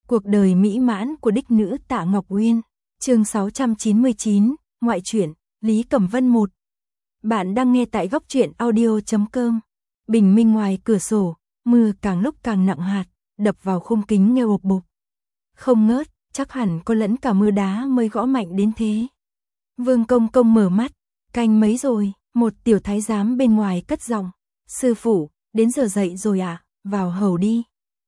Cuộc đời mỹ mãn của đích nữ Tạ Ngọc Uyên. Chương 699, ngoại truyện, Lý Cẩm Vân 1. Bạn đang nghe tại góc truyện audio.com. Bình minh ngoài cửa sổ, mưa càng lúc càng nặng hạt, đập vào khung kính nghe ộp bộp. Không ngớt, chắc hẳn có lẫn cả mưa đá mới gõ mạnh đến thế. Vương Công Công mở mắt, canh mấy rồi, một tiểu thái giám bên ngoài cất giọng. Sư phụ, đến giờ dậy rồi à, vào hầu đi.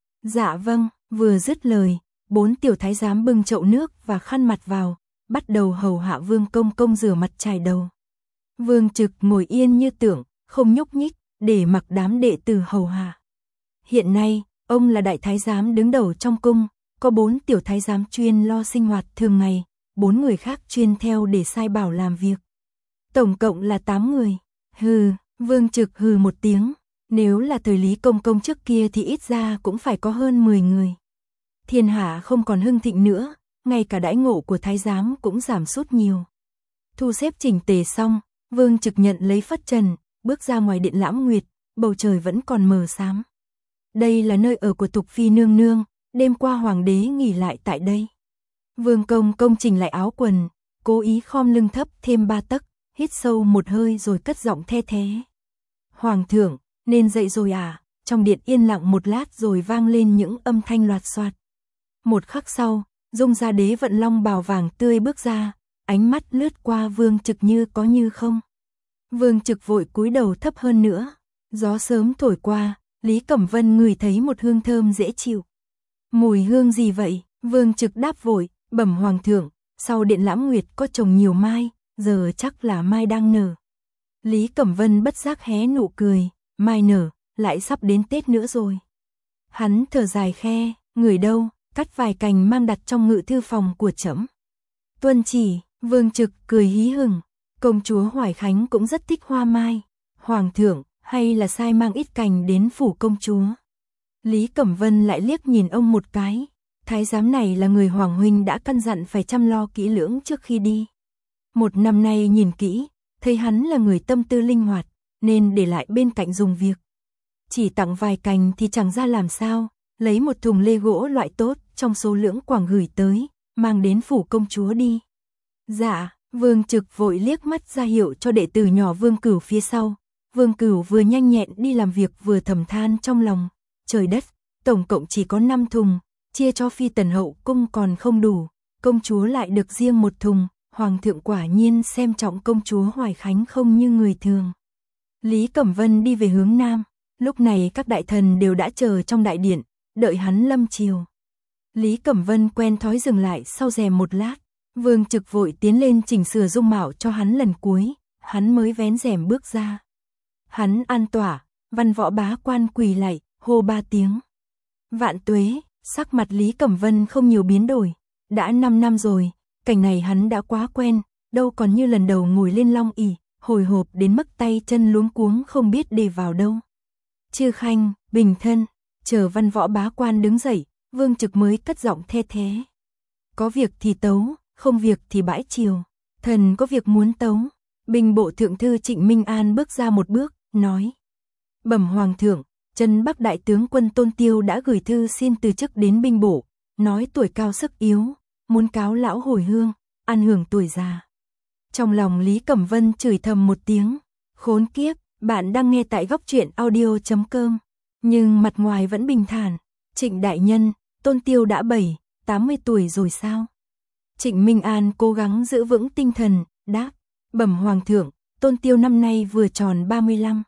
Dạ vâng, vừa dứt lời, 4 tiểu thái giám bưng chậu nước và khăn mặt vào, bắt đầu hầu hạ Vương Công Công rửa mặt chải đầu. Vương Trực ngồi yên như tượng, không nhúc nhích, để mặc đám đệ tử hầu hạ. Hiện nay, ông là đại thái giám đứng đầu trong cung, có 4 tiểu thái giám chuyên lo sinh hoạt thường ngày, 4 người khác chuyên theo để sai bảo làm việc. Tổng cộng là 8 người. Hừ, Vương Trực hừ một tiếng. Nếu là thời Lý Công Công trước kia thì ít ra cũng phải có hơn 10 người. Thiên hạ không còn hưng thịnh nữa, ngay cả đãi ngộ của thái giám cũng giảm sút nhiều. Thu xếp chỉnh tề xong, Vương Trực nhận lấy phất trần, bước ra ngoài điện Lãm Nguyệt, bầu trời vẫn còn mờ xám. Đây là nơi ở của Tục Phi nương nương, đêm qua hoàng đế nghỉ lại tại đây. Vương Công Công chỉnh lại áo quần, cố ý khom lưng thấp thêm 3 tấc, hít sâu một hơi rồi cất giọng the thế. Hoàng thượng, nên dậy rồi à? Trong điện yên lặng một lát rồi vang lên những âm thanh loạt xoạt. Một khắc sau, Dung Gia Đế vận long bào vàng tươi bước ra, ánh mắt lướt qua Vương Trực như có như không. Vương Trực vội cúi đầu thấp hơn nữa. Gió sớm thổi qua, Lý Cẩm Vân ngửi thấy một hương thơm dễ chịu. Mùi hương gì vậy? Vương Trực đáp vội, bẩm hoàng thượng, sau điện Lãm Nguyệt có trồng nhiều mai, giờ chắc là mai đang nở. Lý Cẩm Vân bất giác hé nụ cười. Mai nở, lại sắp đến Tết nữa rồi. Hắn thở dài khe, người đâu, cắt vài cành mang đặt trong ngự thư phòng của trẫm. Tuân chỉ. Vương Trực cười hí hửng. Công chúa Hoài Khánh cũng rất thích hoa mai. Hoàng thượng, hay là sai mang ít cành đến phủ công chúa. Lý Cẩm Vân lại liếc nhìn ông một cái. Thái giám này là người Hoàng huynh đã căn dặn phải chăm lo kỹ lưỡng trước khi đi. Một năm nay nhìn kỹ, thấy hắn là người tâm tư linh hoạt, nên để lại bên cạnh dùng việc. Chỉ tặng vài cành thì chẳng ra làm sao, lấy một thùng lê gỗ loại tốt trong số lưỡng quảng gửi tới, mang đến phủ công chúa đi. Dạ, Vương Trực vội liếc mắt ra hiệu cho đệ tử nhỏ Vương Cửu phía sau. Vương Cửu vừa nhanh nhẹn đi làm việc vừa thầm than trong lòng. Trời đất, tổng cộng chỉ có 5 thùng, chia cho phi tần hậu cung còn không đủ, công chúa lại được riêng một thùng, hoàng thượng quả nhiên xem trọng công chúa Hoài Khánh không như người thường. Lý Cẩm Vân đi về hướng nam, lúc này các đại thần đều đã chờ trong đại điện, đợi hắn lâm chiều. Lý Cẩm Vân quen thói dừng lại sau rèm một lát, Vương Trực vội tiến lên chỉnh sửa dung mạo cho hắn lần cuối, hắn mới vén rèm bước ra. Hắn an tỏa, Văn Võ bá quan quỳ lạy, hô 3 tiếng. Vạn tuế, sắc mặt Lý Cẩm Vân không nhiều biến đổi, đã 5 năm rồi, cảnh này hắn đã quá quen, đâu còn như lần đầu ngồi lên long ỷ, hồi hộp đến mức tay chân luống cuống không biết để vào đâu. Chư khanh, bình thân, chờ Văn Võ bá quan đứng dậy, Vương Trực mới cất giọng the thế. Có việc thì tấu, không việc thì bãi triều. Thần có việc muốn tấu. Binh bộ thượng thư Trịnh Minh An bước ra một bước, nói. Bẩm hoàng thượng, Trấn Bắc đại tướng quân Tôn Tiêu đã gửi thư xin từ chức đến binh bộ, nói tuổi cao sức yếu, muốn cáo lão hồi hương, an hưởng tuổi già. Trong lòng Lý Cẩm Vân chửi thầm một tiếng, khốn kiếp, bạn đang nghe tại góc truyện audio.com, nhưng mặt ngoài vẫn bình thản. Trịnh đại nhân, Tôn Tiêu đã 80 tuổi rồi sao? Trịnh Minh An cố gắng giữ vững tinh thần, đáp, bẩm hoàng thượng, Tôn Tiêu năm nay vừa tròn 35.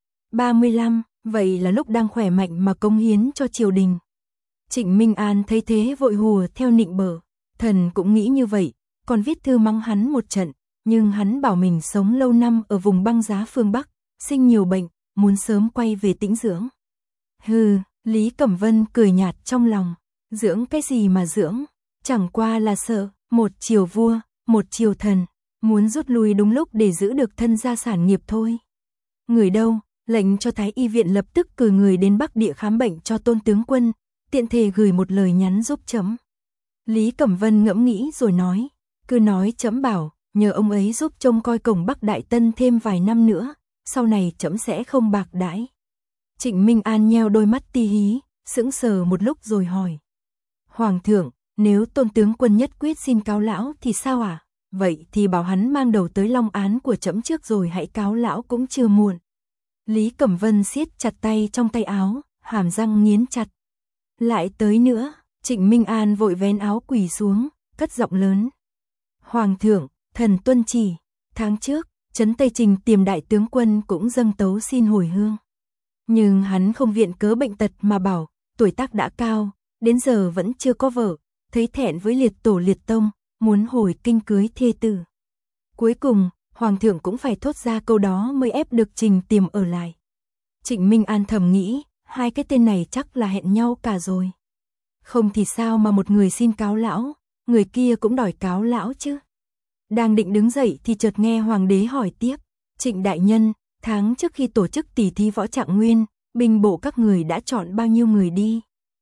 35, vậy là lúc đang khỏe mạnh mà cống hiến cho triều đình. Trịnh Minh An thấy thế vội hùa theo nịnh bợ, thần cũng nghĩ như vậy, còn viết thư mắng hắn một trận, nhưng hắn bảo mình sống lâu năm ở vùng băng giá phương Bắc, sinh nhiều bệnh, muốn sớm quay về tĩnh dưỡng. Hừ, Lý Cẩm Vân cười nhạt trong lòng, dưỡng cái gì mà dưỡng, chẳng qua là sợ, một triều vua, một triều thần, muốn rút lui đúng lúc để giữ được thân gia sản nghiệp thôi. Người đâu, lệnh cho Thái y viện lập tức cử người đến Bắc Địa khám bệnh cho Tôn tướng quân, tiện thể gửi một lời nhắn giúp trẫm. Lý Cẩm Vân ngẫm nghĩ rồi nói, cứ nói trẫm bảo, nhờ ông ấy giúp trông coi cổng Bắc Đại Tân thêm vài năm nữa, sau này trẫm sẽ không bạc đãi. Trịnh Minh An nheo đôi mắt ti hí, sững sờ một lúc rồi hỏi. Hoàng thượng, nếu Tôn tướng quân nhất quyết xin cáo lão thì sao ạ? Vậy thì bảo hắn mang đầu tới long án của trẫm trước rồi hãy cáo lão cũng chưa muộn. Lý Cẩm Vân siết chặt tay trong tay áo, hàm răng nghiến chặt. Lại tới nữa, Trịnh Minh An vội vén áo quỳ xuống, cất giọng lớn. Hoàng thượng, thần tuân chỉ. Tháng trước, Trấn Tây Trình Tiềm đại tướng quân cũng dâng tấu xin hồi hương. Nhưng hắn không viện cớ bệnh tật mà bảo, tuổi tác đã cao, đến giờ vẫn chưa có vợ, thấy thẹn với liệt tổ liệt tông, muốn hồi kinh cưới thê tử. Cuối cùng, Hoàng thượng cũng phải thốt ra câu đó mới ép được Trình Tiềm ở lại. Trịnh Minh An thầm nghĩ, hai cái tên này chắc là hẹn nhau cả rồi. Không thì sao mà một người xin cáo lão, người kia cũng đòi cáo lão chứ. Đang định đứng dậy thì chợt nghe Hoàng đế hỏi tiếp, Trịnh đại nhân, tháng trước khi tổ chức tỷ thí võ trạng nguyên, binh bộ các người đã chọn bao nhiêu người đi?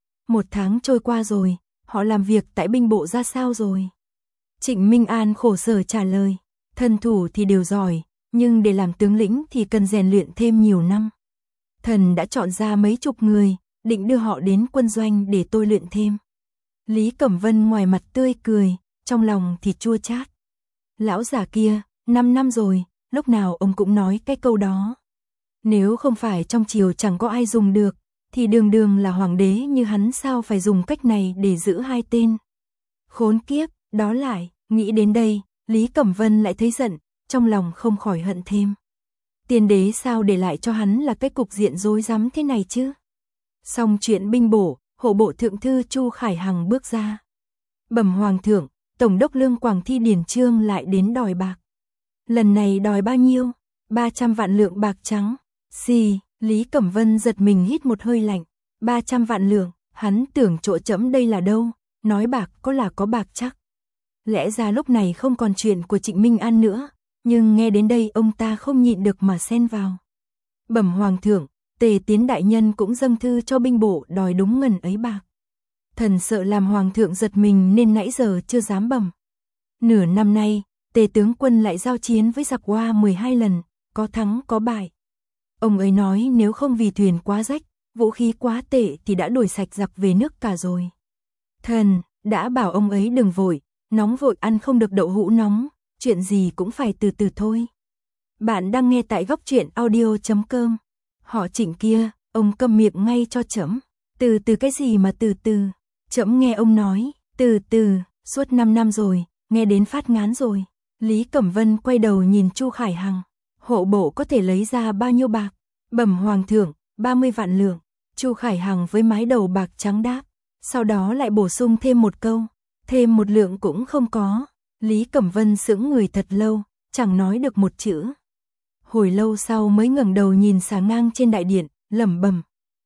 1 tháng trôi qua rồi, họ làm việc tại binh bộ ra sao rồi? Trịnh Minh An khổ sở trả lời, thân thủ thì đều giỏi, nhưng để làm tướng lĩnh thì cần rèn luyện thêm nhiều năm. Thần đã chọn ra mấy chục người, định đưa họ đến quân doanh để tôi luyện thêm. Lý Cẩm Vân ngoài mặt tươi cười, trong lòng thì chua chát. Lão già kia, 5 năm rồi, lúc nào ông cũng nói cái câu đó. Nếu không phải trong triều chẳng có ai dùng được, thì đường đường là hoàng đế như hắn sao phải dùng cách này để giữ hai tên. Khốn kiếp, đó lại, nghĩ đến đây, Lý Cẩm Vân lại thấy giận, trong lòng không khỏi hận thêm. Tiên đế sao để lại cho hắn là cái cục diện rối rắm thế này chứ? Xong chuyện binh bổ, hộ bộ thượng thư Chu Khải Hằng bước ra. Bẩm hoàng thượng, tổng đốc Lương Quảng Thi Điển Trương lại đến đòi bạc. Lần này đòi bao nhiêu? 300 vạn lượng bạc trắng. Xì, Lý Cẩm Vân giật mình hít một hơi lạnh. 300 vạn lượng, hắn tưởng chỗ trẫm đây là đâu, nói bạc có là có bạc chắc. Lẽ ra lúc này không còn chuyện của Trịnh Minh An nữa, nhưng nghe đến đây ông ta không nhịn được mà xen vào. Bẩm hoàng thượng, Tề Tiến đại nhân cũng dâng thư cho binh bộ đòi đúng ngần ấy bạc. Thần sợ làm hoàng thượng giật mình nên nãy giờ chưa dám bẩm. Nửa năm nay, Tề tướng quân lại giao chiến với giặc Hoa 12 lần, có thắng có bại. Ông ấy nói nếu không vì thuyền quá rách, vũ khí quá tệ thì đã đuổi sạch giặc về nước cả rồi. Thần đã bảo ông ấy đừng vội, nóng vội ăn không được đậu hũ nóng, chuyện gì cũng phải từ từ thôi. Bạn đang nghe tại góc truyện audio.com. Họ Trịnh kia, ông câm miệng ngay cho trẫm. Từ từ cái gì mà từ từ? Trẫm nghe ông nói, từ từ, suốt 5 năm rồi, nghe đến phát ngán rồi. Lý Cẩm Vân quay đầu nhìn Chu Khải Hằng. Hộ bộ có thể lấy ra bao nhiêu bạc? Bẩm hoàng thượng, 30 vạn lượng. Chu Khải Hằng với mái đầu bạc trắng đáp. Sau đó lại bổ sung thêm một câu. Thêm 1 lượng cũng không có. Lý Cẩm Vân sững người thật lâu, chẳng nói được một chữ. Hồi lâu sau mới ngẩng đầu nhìn xà ngang trên đại điện, lẩm bẩm.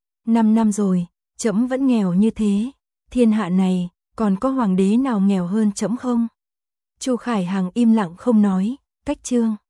5 năm rồi, trẫm vẫn nghèo như thế. Thiên hạ này, còn có hoàng đế nào nghèo hơn trẫm không? Chu Khải Hằng im lặng không nói, cách chương.